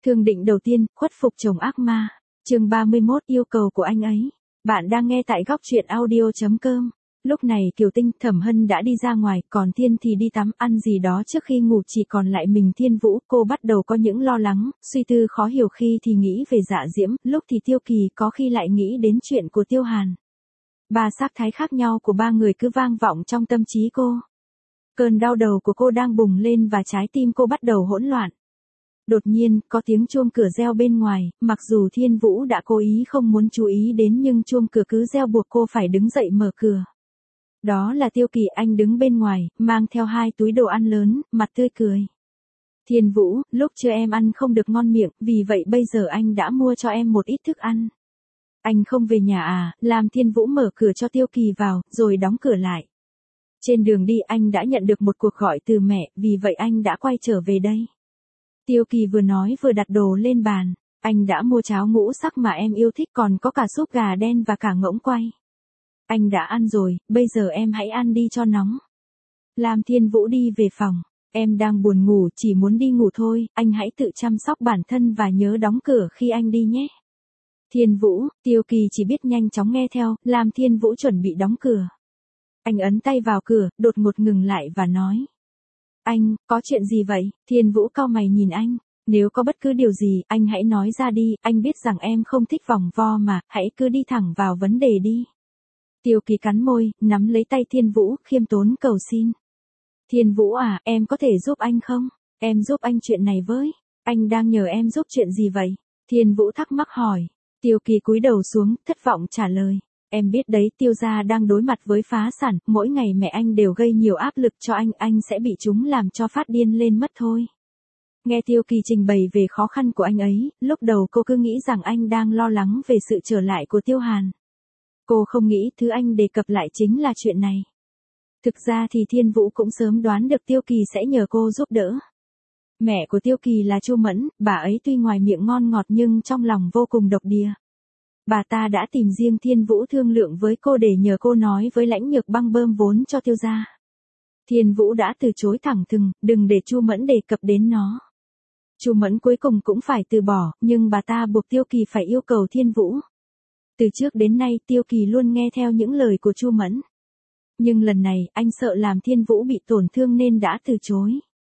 Thương định đầu tiên, khuất phục chồng ác ma. Chương 31, yêu cầu của anh ấy. Bạn đang nghe tại góc truyện audio.com. Lúc này Kiều Tinh, Thẩm Hân đã đi ra ngoài, còn Thiên thì đi tắm ăn gì đó trước khi ngủ, chỉ còn lại mình Thiên Vũ. Cô bắt đầu có những lo lắng, suy tư khó hiểu, khi thì nghĩ về Dạ Diễm, lúc thì Tiêu Kỳ, có khi lại nghĩ đến chuyện của Tiêu Hàn. Ba sắc thái khác nhau của ba người cứ vang vọng trong tâm trí cô. Cơn đau đầu của cô đang bùng lên và trái tim cô bắt đầu hỗn loạn. Đột nhiên, có tiếng chuông cửa reo bên ngoài, mặc dù Thiên Vũ đã cố ý không muốn chú ý đến nhưng chuông cửa cứ reo buộc cô phải đứng dậy mở cửa. Đó là Tiêu Kỳ, anh đứng bên ngoài, mang theo 2 túi đồ ăn lớn, mặt tươi cười. Thiên Vũ, lúc trưa em ăn không được ngon miệng, vì vậy bây giờ anh đã mua cho em một ít thức ăn. Anh không về nhà à? Làm Thiên Vũ mở cửa cho Tiêu Kỳ vào, rồi đóng cửa lại. Trên đường đi anh đã nhận được một cuộc gọi từ mẹ, vì vậy anh đã quay trở về đây. Tiêu Kỳ vừa nói vừa đặt đồ lên bàn. Anh đã mua cháo ngũ sắc mà em yêu thích, còn có cả súp gà đen và cả ngỗng quay. Anh đã ăn rồi, bây giờ em hãy ăn đi cho nóng. Làm Thiên Vũ đi về phòng. Em đang buồn ngủ, chỉ muốn đi ngủ thôi, anh hãy tự chăm sóc bản thân và nhớ đóng cửa khi anh đi nhé. Thiên Vũ, Tiêu Kỳ chỉ biết nhanh chóng nghe theo, làm Thiên Vũ chuẩn bị đóng cửa. Anh ấn tay vào cửa, đột ngột ngừng lại và nói. Anh, có chuyện gì vậy? Thiên Vũ cau mày nhìn anh. Nếu có bất cứ điều gì, anh hãy nói ra đi, anh biết rằng em không thích vòng vo mà, hãy cứ đi thẳng vào vấn đề đi. Tiêu Kỳ cắn môi, nắm lấy tay Thiên Vũ, khiêm tốn cầu xin. Thiên Vũ à, em có thể giúp anh không? Em giúp anh chuyện này với. Anh đang nhờ em giúp chuyện gì vậy? Thiên Vũ thắc mắc hỏi. Tiêu Kỳ cúi đầu xuống, thất vọng trả lời. Em biết đấy, Tiêu gia đang đối mặt với phá sản, mỗi ngày mẹ anh đều gây nhiều áp lực cho anh sẽ bị chúng làm cho phát điên lên mất thôi. Nghe Tiêu Kỳ trình bày về khó khăn của anh ấy, lúc đầu cô cứ nghĩ rằng anh đang lo lắng về sự trở lại của Tiêu Hàn. Cô không nghĩ thứ anh đề cập lại chính là chuyện này. Thực ra thì Thiên Vũ cũng sớm đoán được Tiêu Kỳ sẽ nhờ cô giúp đỡ. Mẹ của Tiêu Kỳ là Chu Mẫn, bà ấy tuy ngoài miệng ngon ngọt nhưng trong lòng vô cùng độc địa. Bà ta đã tìm riêng Thiên Vũ thương lượng với cô để nhờ cô nói với Lãnh Nhược Băng bơm vốn cho Tiêu gia. Thiên Vũ đã từ chối thẳng thừng, đừng để Chu Mẫn đề cập đến nó. Chu Mẫn cuối cùng cũng phải từ bỏ, nhưng bà ta buộc Tiêu Kỳ phải yêu cầu Thiên Vũ. Từ trước đến nay Tiêu Kỳ luôn nghe theo những lời của Chu Mẫn. Nhưng lần này, anh sợ làm Thiên Vũ bị tổn thương nên đã từ chối.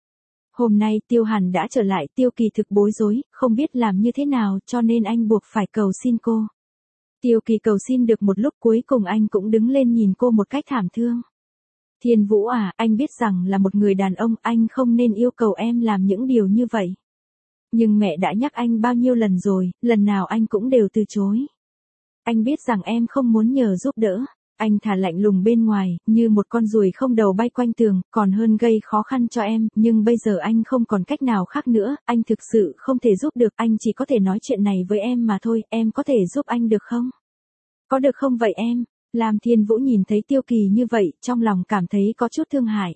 Hôm nay Tiêu Hàn đã trở lại, Tiêu Kỳ thực bối rối, không biết làm như thế nào cho nên anh buộc phải cầu xin cô. Tiêu Kỳ cầu xin được một lúc, cuối cùng anh cũng đứng lên nhìn cô một cách thảm thương. Thiên Vũ à, anh biết rằng là một người đàn ông, anh không nên yêu cầu em làm những điều như vậy. Nhưng mẹ đã nhắc anh bao nhiêu lần rồi, lần nào anh cũng đều từ chối. Anh biết rằng em không muốn nhờ giúp đỡ. Anh thả lạnh lùng bên ngoài, như một con ruồi không đầu bay quanh tường, còn hơn gây khó khăn cho em, nhưng bây giờ anh không còn cách nào khác nữa, anh thực sự không thể giúp được, anh chỉ có thể nói chuyện này với em mà thôi, em có thể giúp anh được không? Có được không vậy em? Làm Thiên Vũ nhìn thấy Tiêu Kỳ như vậy, trong lòng cảm thấy có chút thương hại.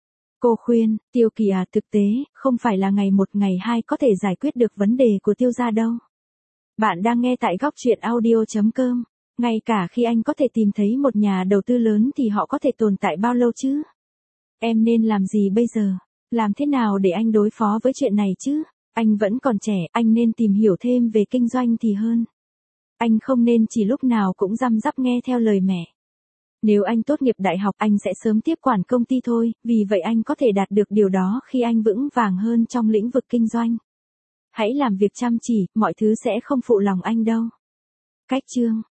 Cô khuyên, Tiêu Kỳ à, thực tế, không phải là ngày 1 ngày 2 có thể giải quyết được vấn đề của Tiêu gia đâu. Bạn đang nghe tại góc truyện audio.com. Ngay cả khi anh có thể tìm thấy một nhà đầu tư lớn thì họ có thể tồn tại bao lâu chứ? Em nên làm gì bây giờ? Làm thế nào để anh đối phó với chuyện này chứ? Anh vẫn còn trẻ, anh nên tìm hiểu thêm về kinh doanh thì hơn. Anh không nên chỉ lúc nào cũng răm rắp nghe theo lời mẹ. Nếu anh tốt nghiệp đại học, anh sẽ sớm tiếp quản công ty thôi, vì vậy anh có thể đạt được điều đó khi anh vững vàng hơn trong lĩnh vực kinh doanh. Hãy làm việc chăm chỉ, mọi thứ sẽ không phụ lòng anh đâu. Cách chương